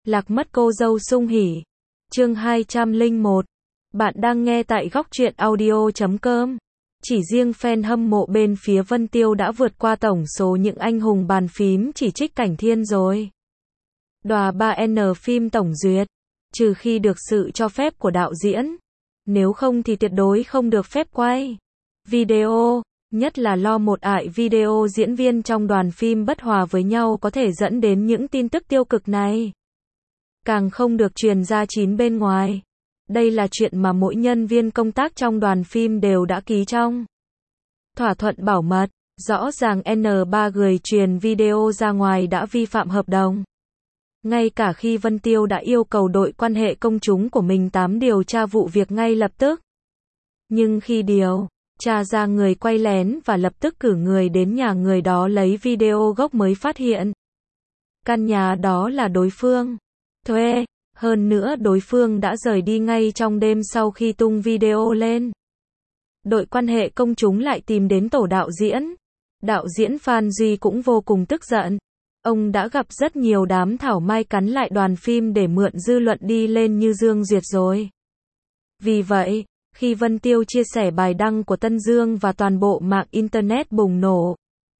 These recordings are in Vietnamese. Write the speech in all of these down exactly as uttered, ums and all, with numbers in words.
Lạc mất cô dâu sung hỉ. Chương hai trăm lẻ một. Bạn đang nghe tại góc truyện audio chấm com. Chỉ riêng fan hâm mộ bên phía Vân Tiêu đã vượt qua tổng số những anh hùng bàn phím chỉ trích Cảnh Thiên rồi. Đòa ba N phim tổng duyệt, trừ khi được sự cho phép của đạo diễn, nếu không thì tuyệt đối không được phép quay video, nhất là lo một ải video diễn viên trong đoàn phim bất hòa với nhau có thể dẫn đến những tin tức tiêu cực này. Càng không được truyền ra chín bên ngoài. Đây là chuyện mà mỗi nhân viên công tác trong đoàn phim đều đã ký trong thỏa thuận bảo mật. Rõ ràng N ba người truyền video ra ngoài đã vi phạm hợp đồng. Ngay cả khi Vân Tiêu đã yêu cầu đội quan hệ công chúng của mình tám điều tra vụ việc ngay lập tức. Nhưng khi điều tra ra người quay lén và lập tức cử người đến nhà người đó lấy video gốc mới phát hiện căn nhà đó là đối phương thuê. Hơn nữa đối phương đã rời đi ngay trong đêm sau khi tung video lên. Đội quan hệ công chúng lại tìm đến tổ đạo diễn. Đạo diễn Phan Duy cũng vô cùng tức giận. Ông đã gặp rất nhiều đám thảo mai cắn lại đoàn phim để mượn dư luận đi lên như Dương Duyệt rồi. Vì vậy, khi Vân Tiêu chia sẻ bài đăng của Tân Dương và toàn bộ mạng Internet bùng nổ,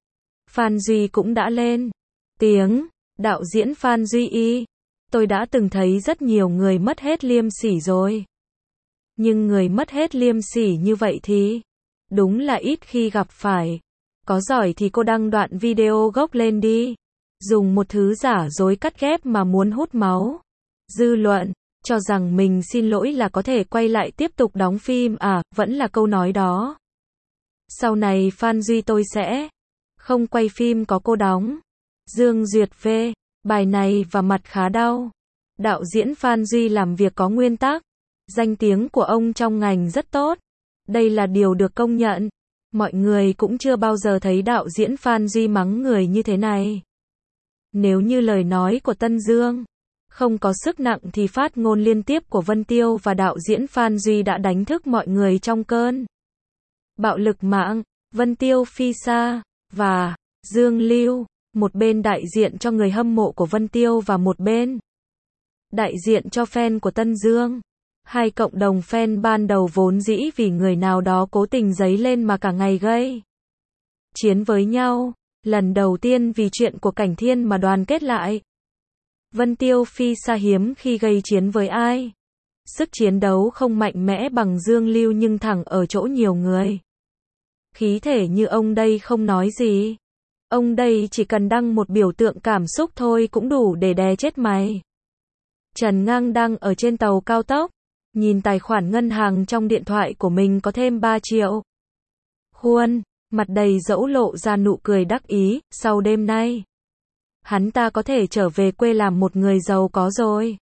Phan Duy cũng đã lên tiếng. Đạo diễn Phan Duy y. Tôi đã từng thấy rất nhiều người mất hết liêm sỉ rồi. Nhưng người mất hết liêm sỉ như vậy thì đúng là ít khi gặp phải. Có giỏi thì cô đăng đoạn video gốc lên đi. Dùng một thứ giả dối cắt ghép mà muốn hút máu dư luận, cho rằng mình xin lỗi là có thể quay lại tiếp tục đóng phim à, vẫn là câu nói đó. Sau này Phan Duy tôi sẽ không quay phim có cô đóng. Dương Duyệt về bài này và mặt khá đau. Đạo diễn Phan Duy làm việc có nguyên tắc. Danh tiếng của ông trong ngành rất tốt. Đây là điều được công nhận. Mọi người cũng chưa bao giờ thấy đạo diễn Phan Duy mắng người như thế này. Nếu như lời nói của Tân Dương không có sức nặng thì phát ngôn liên tiếp của Vân Tiêu và đạo diễn Phan Duy đã đánh thức mọi người trong cơn bạo lực mạng. Vân Tiêu phi xa và Dương Lưu, một bên đại diện cho người hâm mộ của Vân Tiêu và một bên đại diện cho fan của Tân Dương. Hai cộng đồng fan ban đầu vốn dĩ vì người nào đó cố tình giấy lên mà cả ngày gây chiến với nhau. Lần đầu tiên vì chuyện của Cảnh Thiên mà đoàn kết lại. Vân Tiêu phi xa hiếm khi gây chiến với ai. Sức chiến đấu không mạnh mẽ bằng Dương Lưu nhưng thẳng ở chỗ nhiều người. Khí thể như ông đây không nói gì. Ông đây chỉ cần đăng một biểu tượng cảm xúc thôi cũng đủ để đè chết mày. Trần Ngang đang ở trên tàu cao tốc. Nhìn tài khoản ngân hàng trong điện thoại của mình có thêm ba triệu. Khuôn, mặt đầy dẫu lộ ra nụ cười đắc ý, sau đêm nay. Hắn ta có thể trở về quê làm một người giàu có rồi.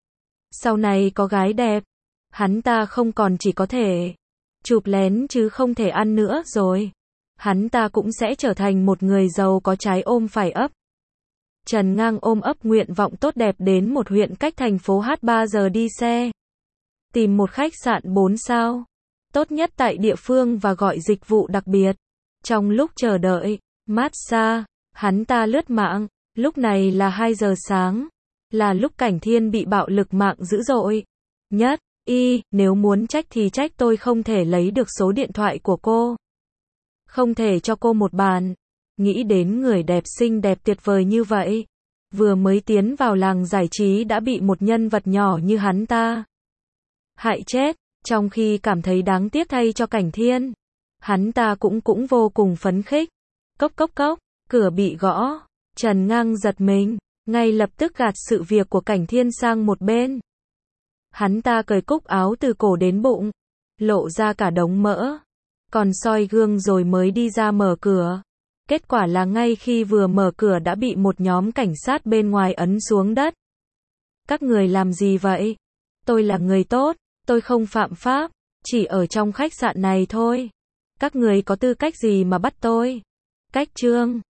Sau này có gái đẹp. Hắn ta không còn chỉ có thể chụp lén chứ không thể ăn nữa rồi. Hắn ta cũng sẽ trở thành một người giàu có trái ôm phải ấp. Trần Ngang ôm ấp nguyện vọng tốt đẹp đến một huyện cách thành phố H ba giờ đi xe. Tìm một khách sạn bốn sao. Tốt nhất tại địa phương và gọi dịch vụ đặc biệt. Trong lúc chờ đợi massage, hắn ta lướt mạng. Lúc này là hai giờ sáng. Là lúc Cảnh Thiên bị bạo lực mạng dữ dội nhất. Y, nếu muốn trách thì trách tôi không thể lấy được số điện thoại của cô. Không thể cho cô một bàn. Nghĩ đến người đẹp xinh đẹp tuyệt vời như vậy. Vừa mới tiến vào làng giải trí đã bị một nhân vật nhỏ như hắn ta hại chết. Trong khi cảm thấy đáng tiếc thay cho Cảnh Thiên, hắn ta cũng cũng vô cùng phấn khích. Cốc cốc cốc, cửa bị gõ. Trần Ngang giật mình, ngay lập tức gạt sự việc của Cảnh Thiên sang một bên. Hắn ta cởi cúc áo từ cổ đến bụng, lộ ra cả đống mỡ. Còn soi gương rồi mới đi ra mở cửa. Kết quả là ngay khi vừa mở cửa đã bị một nhóm cảnh sát bên ngoài ấn xuống đất. Các người làm gì vậy? Tôi là người tốt, tôi không phạm pháp, chỉ ở trong khách sạn này thôi. Các người có tư cách gì mà bắt tôi? Cách chương